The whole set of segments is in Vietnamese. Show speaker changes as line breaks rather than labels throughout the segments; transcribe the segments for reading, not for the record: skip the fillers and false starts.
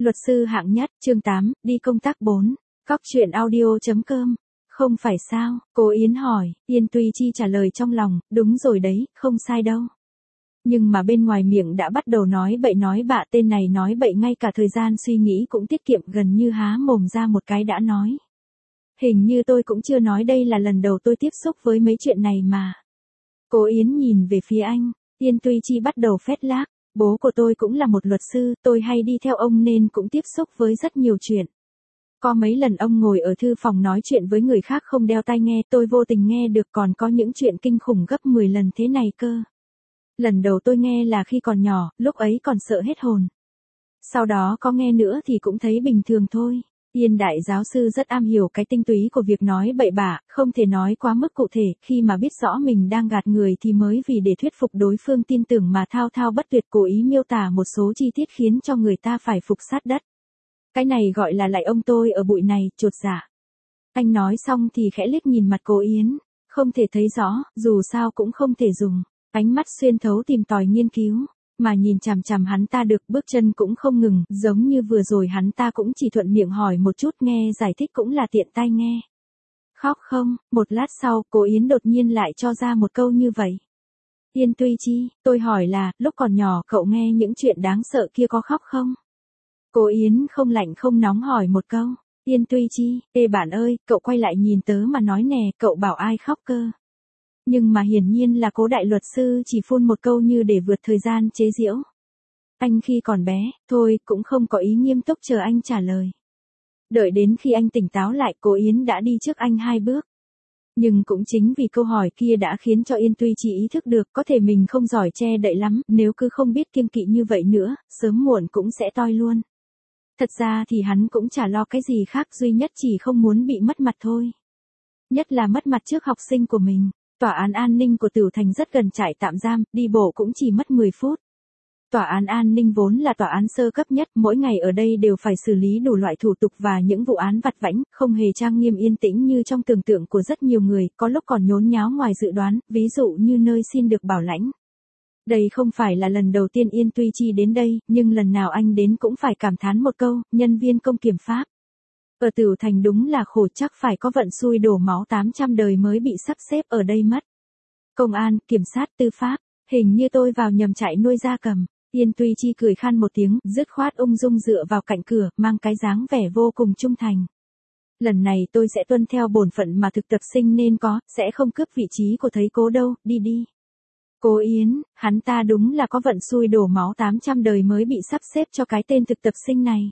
Luật sư hạng nhất, chương 8, đi công tác 4. Cóc truyện audio.com. Không phải sao, cô Yến hỏi, Yên Tuy Chi trả lời trong lòng, đúng rồi đấy, không sai đâu. Nhưng mà bên ngoài miệng đã bắt đầu nói bậy nói bạ, tên này nói bậy ngay cả thời gian suy nghĩ cũng tiết kiệm, gần như há mồm ra một cái đã nói. Hình như tôi cũng chưa nói, đây là lần đầu tôi tiếp xúc với mấy chuyện này mà. Cô Yến nhìn về phía anh, Yên Tuy Chi bắt đầu phét lác, bố của tôi cũng là một luật sư, tôi hay đi theo ông nên cũng tiếp xúc với rất nhiều chuyện. Có mấy lần ông ngồi ở thư phòng nói chuyện với người khác không đeo tai nghe, tôi vô tình nghe được, còn có những chuyện kinh khủng gấp 10 lần thế này cơ. Lần đầu tôi nghe là khi còn nhỏ, lúc ấy còn sợ hết hồn. Sau đó có nghe nữa thì cũng thấy bình thường thôi. Yên đại giáo sư rất am hiểu cái tinh túy của việc nói bậy bạ, không thể nói quá mức cụ thể, khi mà biết rõ mình đang gạt người thì mới vì để thuyết phục đối phương tin tưởng mà thao thao bất tuyệt cố ý miêu tả một số chi tiết khiến cho người ta phải phục sát đất. Cái này gọi là lạy ông tôi ở bụi này, chột dạ. Anh nói xong thì khẽ liếc nhìn mặt cô Yến, không thể thấy rõ, dù sao cũng không thể dùng ánh mắt xuyên thấu tìm tòi nghiên cứu, mà nhìn chằm chằm hắn ta được, bước chân cũng không ngừng, giống như vừa rồi hắn ta cũng chỉ thuận miệng hỏi một chút, nghe giải thích cũng là tiện tai nghe. Khóc không? Một lát sau, cô Yến đột nhiên lại cho ra một câu như vậy. Yên Tuy Chi, tôi hỏi là, lúc còn nhỏ cậu nghe những chuyện đáng sợ kia có khóc không? Cô Yến không lạnh không nóng hỏi một câu. Yên Tuy Chi, ê bạn ơi, cậu quay lại nhìn tớ mà nói nè, cậu bảo ai khóc cơ? Nhưng mà hiển nhiên là cố đại luật sư chỉ phun một câu như để vượt thời gian chế giễu. Anh khi còn bé, thôi cũng không có ý nghiêm túc chờ anh trả lời. Đợi đến khi anh tỉnh táo lại, cô Yến đã đi trước anh 2 bước. Nhưng cũng chính vì câu hỏi kia đã khiến cho Yên Tuy Chi ý thức được có thể mình không giỏi che đậy lắm, nếu cứ không biết kiêng kỵ như vậy nữa, sớm muộn cũng sẽ toi luôn. Thật ra thì hắn cũng chả lo cái gì khác, duy nhất chỉ không muốn bị mất mặt thôi. Nhất là mất mặt trước học sinh của mình. Tòa án an ninh của Tửu Thành rất gần trại tạm giam, đi bộ cũng chỉ mất 10 phút. Tòa án an ninh vốn là tòa án sơ cấp nhất, mỗi ngày ở đây đều phải xử lý đủ loại thủ tục và những vụ án vặt vãnh, không hề trang nghiêm yên tĩnh như trong tưởng tượng của rất nhiều người, có lúc còn nhốn nháo ngoài dự đoán, ví dụ như nơi xin được bảo lãnh. Đây không phải là lần đầu tiên Yên Tuy Chi đến đây, nhưng lần nào anh đến cũng phải cảm thán một câu, nhân viên công kiểm pháp. Ở Tửu Thành đúng là khổ, chắc phải có vận xui đổ máu 800 đời mới bị sắp xếp ở đây mất. Công an, kiểm sát, tư pháp, hình như tôi vào nhầm trại nuôi gia cầm. Yên Tuy Chi cười khan một tiếng, dứt khoát ung dung dựa vào cạnh cửa, mang cái dáng vẻ vô cùng trung thành. Lần này tôi sẽ tuân theo bổn phận mà thực tập sinh nên có, sẽ không cướp vị trí của thầy cố đâu, đi đi. Cố Yến, hắn ta đúng là có vận xui đổ máu 800 đời mới bị sắp xếp cho cái tên thực tập sinh này.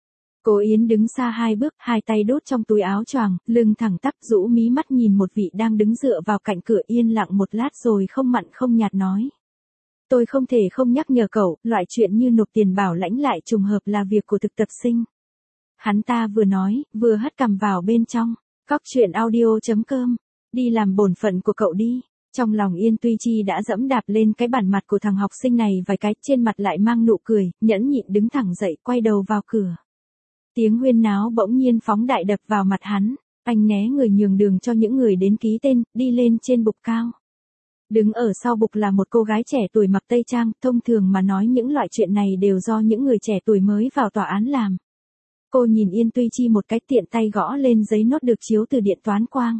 Cố Yến đứng xa 2 bước, 2 tay đút trong túi áo choàng, lưng thẳng tắp, rũ mí mắt nhìn một vị đang đứng dựa vào cạnh cửa, yên lặng một lát rồi không mặn không nhạt nói. Tôi không thể không nhắc nhở cậu, loại chuyện như nộp tiền bảo lãnh lại trùng hợp là việc của thực tập sinh. Hắn ta vừa nói, vừa hất cằm vào bên trong. Cóc truyện audio.com. Đi làm bổn phận của cậu đi. Trong lòng Yên Tuy Chi đã dẫm đạp lên cái bản mặt của thằng học sinh này vài cái, trên mặt lại mang nụ cười, nhẫn nhịn đứng thẳng dậy, quay đầu vào cửa. Tiếng huyên náo bỗng nhiên phóng đại đập vào mặt hắn, anh né người nhường đường cho những người đến ký tên, đi lên trên bục cao. Đứng ở sau bục là một cô gái trẻ tuổi mặc tây trang, thông thường mà nói những loại chuyện này đều do những người trẻ tuổi mới vào tòa án làm. Cô nhìn Yên Tuy Chi một cái, tiện tay gõ lên giấy nốt được chiếu từ điện toán quang.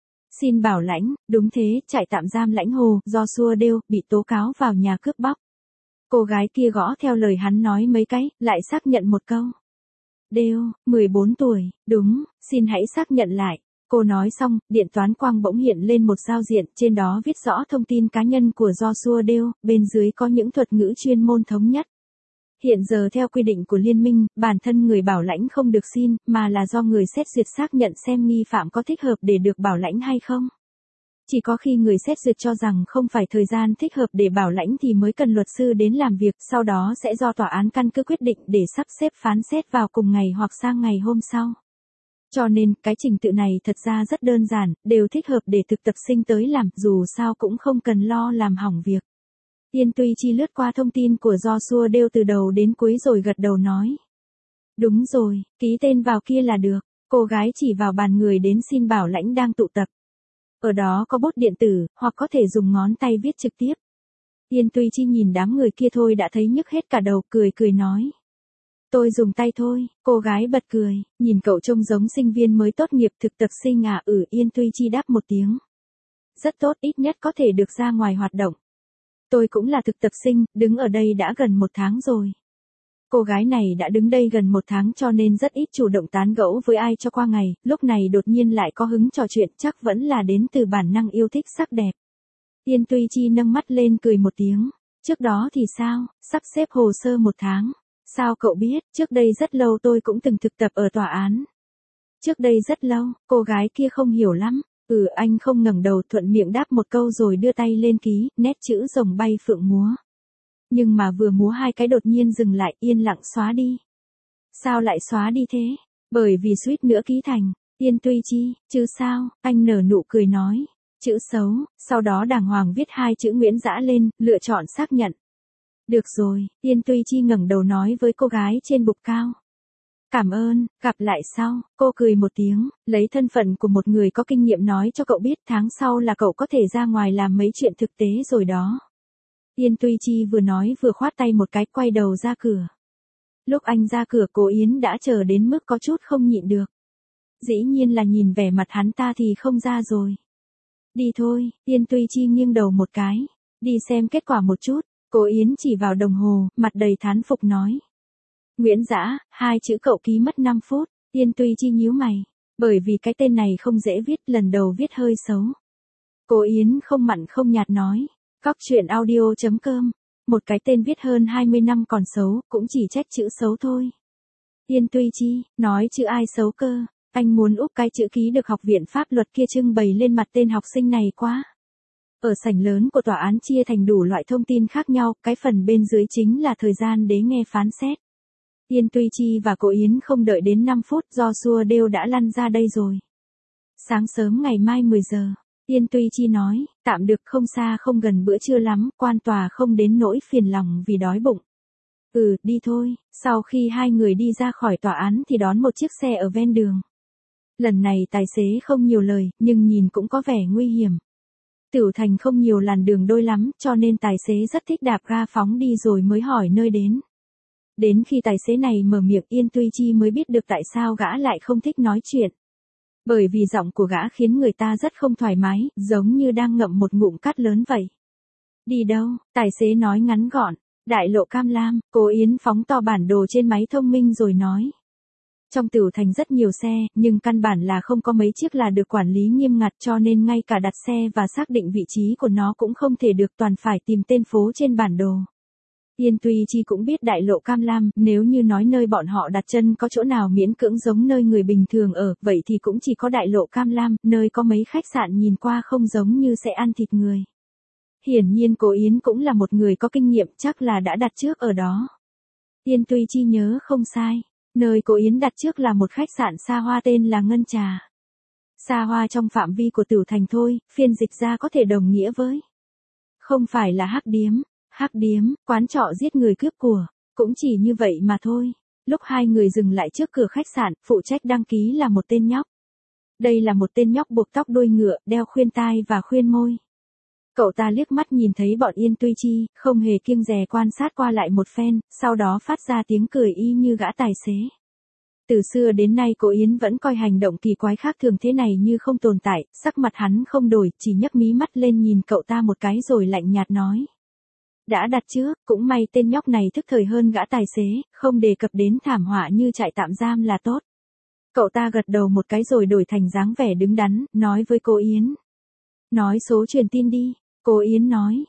Xin bảo lãnh, đúng thế, trại tạm giam Lãnh Hồ, do xua đêu, bị tố cáo vào nhà cướp bóc. Cô gái kia gõ theo lời hắn nói mấy cái, lại xác nhận một câu. Đêu, 14 tuổi, đúng, xin hãy xác nhận lại. Cô nói xong, điện toán quang bỗng hiện lên một giao diện, trên đó viết rõ thông tin cá nhân của Joshua Đêu, bên dưới có những thuật ngữ chuyên môn thống nhất. Hiện giờ theo quy định của liên minh, bản thân người bảo lãnh không được xin, mà là do người xét duyệt xác nhận xem nghi phạm có thích hợp để được bảo lãnh hay không. Chỉ có khi người xét duyệt cho rằng không phải thời gian thích hợp để bảo lãnh thì mới cần luật sư đến làm việc, sau đó sẽ do tòa án căn cứ quyết định để sắp xếp phán xét vào cùng ngày hoặc sang ngày hôm sau. Cho nên, cái trình tự này thật ra rất đơn giản, đều thích hợp để thực tập sinh tới làm, dù sao cũng không cần lo làm hỏng việc. Yên Tuy Chi lướt qua thông tin của Joshua Đêu từ đầu đến cuối rồi gật đầu nói. Đúng rồi, ký tên vào kia là được. Cô gái chỉ vào bàn người đến xin bảo lãnh đang tụ tập. Ở đó có bút điện tử, hoặc có thể dùng ngón tay viết trực tiếp. Yên Tuy Chi nhìn đám người kia thôi đã thấy nhức hết cả đầu, cười cười nói. Tôi dùng tay thôi, cô gái bật cười, nhìn cậu trông giống sinh viên mới tốt nghiệp thực tập sinh à? Yên Tuy Chi đáp một tiếng. Rất tốt, ít nhất có thể được ra ngoài hoạt động. Tôi cũng là thực tập sinh, đứng ở đây đã gần 1 tháng rồi. Cô gái này đã đứng đây gần 1 tháng cho nên rất ít chủ động tán gẫu với ai cho qua ngày, lúc này đột nhiên lại có hứng trò chuyện, chắc vẫn là đến từ bản năng yêu thích sắc đẹp. Yên Tuy Chi nâng mắt lên cười một tiếng. Trước đó thì sao, sắp xếp hồ sơ 1 tháng. Sao cậu biết, trước đây rất lâu tôi cũng từng thực tập ở tòa án. Trước đây rất lâu, cô gái kia không hiểu lắm. Anh không ngẩng đầu, thuận miệng đáp một câu rồi đưa tay lên ký, nét chữ rồng bay phượng múa. Nhưng mà vừa múa 2 cái đột nhiên dừng lại, yên lặng xóa đi. Sao lại xóa đi thế? Bởi vì suýt nữa ký thành. Yên Tuy Chi, chứ sao? Anh nở nụ cười nói. Chữ xấu, sau đó đàng hoàng viết 2 chữ Nguyễn Dã lên, lựa chọn xác nhận. Được rồi, Yên Tuy Chi ngẩng đầu nói với cô gái trên bục cao. Cảm ơn, gặp lại sau. Cô cười một tiếng, lấy thân phận của một người có kinh nghiệm nói cho cậu biết tháng sau là cậu có thể ra ngoài làm mấy chuyện thực tế rồi đó. Yên Tuy Chi vừa nói vừa khoát tay một cái, quay đầu ra cửa. Lúc anh ra cửa, cô Yến đã chờ đến mức có chút không nhịn được. Dĩ nhiên là nhìn vẻ mặt hắn ta thì không ra rồi. Đi thôi, Yên Tuy Chi nghiêng đầu một cái. Đi xem kết quả một chút. Cô Yến chỉ vào đồng hồ, mặt đầy thán phục nói. Nguyễn Dã, 2 chữ cậu ký mất 5 phút. Yên Tuy Chi nhíu mày. Bởi vì cái tên này không dễ viết, lần đầu viết hơi xấu. Cô Yến không mặn không nhạt nói. Cóc truyện audio.com. Một cái tên viết hơn 20 năm còn xấu, cũng chỉ trách chữ xấu thôi. Yên Tuy Chi, nói chữ ai xấu cơ? Anh muốn úp cái chữ ký được học viện pháp luật kia trưng bày lên mặt tên học sinh này quá. Ở sảnh lớn của tòa án chia thành đủ loại thông tin khác nhau, cái phần bên dưới chính là thời gian để nghe phán xét. Yên Tuy Chi và cô Yến không đợi đến 5 phút, do xua đêu đã lăn ra đây rồi. Sáng sớm ngày mai 10 giờ, Yên Tuy Chi nói, tạm được, không xa không gần, bữa trưa lắm, quan tòa không đến nỗi phiền lòng vì đói bụng. Đi thôi. Sau khi 2 người đi ra khỏi tòa án thì đón một chiếc xe ở ven đường. Lần này tài xế không nhiều lời, nhưng nhìn cũng có vẻ nguy hiểm. Tiểu Thành không nhiều làn đường đôi lắm, cho nên tài xế rất thích đạp ga phóng đi rồi mới hỏi nơi đến. Đến khi tài xế này mở miệng, Yên Tuy Chi mới biết được tại sao gã lại không thích nói chuyện. Bởi vì giọng của gã khiến người ta rất không thoải mái, giống như đang ngậm một ngụm cát lớn vậy. Đi đâu? Tài xế nói ngắn gọn. Đại lộ Cam Lam. Cô Yến phóng to bản đồ trên máy thông minh rồi nói. Trong Tiểu Thành rất nhiều xe, nhưng căn bản là không có mấy chiếc là được quản lý nghiêm ngặt, cho nên ngay cả đặt xe và xác định vị trí của nó cũng không thể được, toàn phải tìm tên phố trên bản đồ. Yên Tuy Chi cũng biết đại lộ Cam Lam, nếu như nói nơi bọn họ đặt chân có chỗ nào miễn cưỡng giống nơi người bình thường ở, vậy thì cũng chỉ có đại lộ Cam Lam, nơi có mấy khách sạn nhìn qua không giống như sẽ ăn thịt người. Hiển nhiên cô Yến cũng là một người có kinh nghiệm, chắc là đã đặt trước ở đó. Yên Tuy Chi nhớ không sai, nơi cô Yến đặt trước là một khách sạn xa hoa tên là Ngân Trà. Xa hoa trong phạm vi của Tiểu Thành thôi, phiên dịch ra có thể đồng nghĩa với. Không phải là hắc điếm. Hắc điếm, quán trọ giết người cướp của, cũng chỉ như vậy mà thôi. Lúc 2 người dừng lại trước cửa khách sạn, phụ trách đăng ký là một tên nhóc. Đây là một tên nhóc buộc tóc đuôi ngựa, đeo khuyên tai và khuyên môi. Cậu ta liếc mắt nhìn thấy bọn Yên Tuy Chi, không hề kiêng dè quan sát qua lại một phen, sau đó phát ra tiếng cười y như gã tài xế. Từ xưa đến nay cô Yến vẫn coi hành động kỳ quái khác thường thế này như không tồn tại, sắc mặt hắn không đổi, chỉ nhấc mí mắt lên nhìn cậu ta một cái rồi lạnh nhạt nói. Đã đặt trước, cũng may tên nhóc này thức thời hơn gã tài xế, không đề cập đến thảm họa như trại tạm giam là tốt. Cậu ta gật đầu một cái rồi đổi thành dáng vẻ đứng đắn, nói với cô Yến. Nói số truyền tin đi. Cô Yến nói,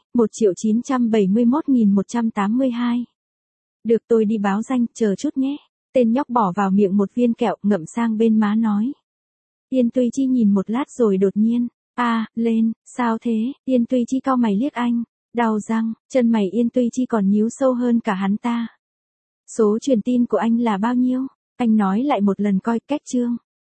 1.971.182. Được, tôi đi báo danh, chờ chút nhé. Tên nhóc bỏ vào miệng một viên kẹo, ngậm sang bên má nói. Yên Tuy Chi nhìn một lát rồi đột nhiên. Lên, sao thế? Yên Tuy Chi cau mày liếc anh. Đau răng, chân mày Yên Tuy Chi còn nhíu sâu hơn cả hắn ta. Số truyền tin của anh là bao nhiêu? Anh nói lại một lần coi, cách chương.